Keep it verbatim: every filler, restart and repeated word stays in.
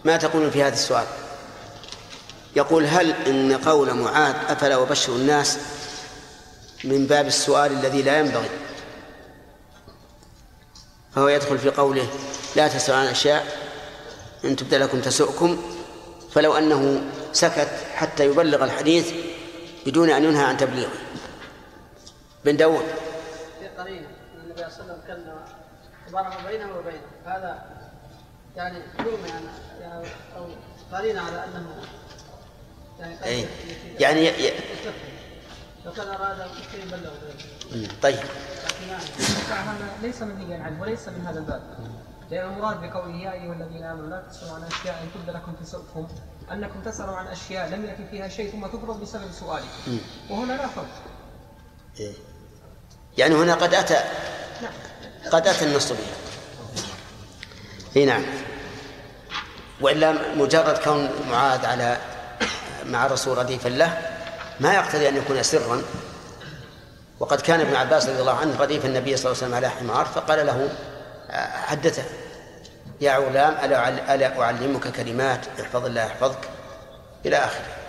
ما تقولون في هذا السؤال؟ يقول: هل إن قول معاذ أفلا أبشر الناس من باب السؤال الذي لا ينبغي، فهو يدخل في قوله لا تسألوا عن أشياء إن تبد لكم تسؤكم، فلو أنه سكت حتى يبلغ الحديث بدون أن ينهى عن تبليغه. بن داود: في قرينة النبي صلى الله عليه وسلم كان تبارك بينه وبينه، هذا يعني علوم يعني أو قرينة على أنه يعني أي يعني ي... لو كان أراد يبلغ. طيب هذا ليس منهيا عنه وليس من هذا الباب، لأن المراد بقوله يا أيها الذين آمنوا لا تسألوا عن أشياء إن تبد لكم تسؤكم أنكم تسألوا عن أشياء لم يأتي فيها شيء ثم تفرض بسبب سؤالكم، وهنا لا فرق. إيه؟ يعني هنا قد أتى قد أتى النص بها. إيه نعم. وإلا مجرد كون معاذ على مع الرسول رديفا له ما يقتضي أن يكون سرا. وقد كان ابن عباس رضي الله عنه رديف النبي صلى الله عليه وسلم على حمار، فقال له حدثه: يا غلام ألا أعلمك كلمات احفظ الله يحفظك، إلى آخره.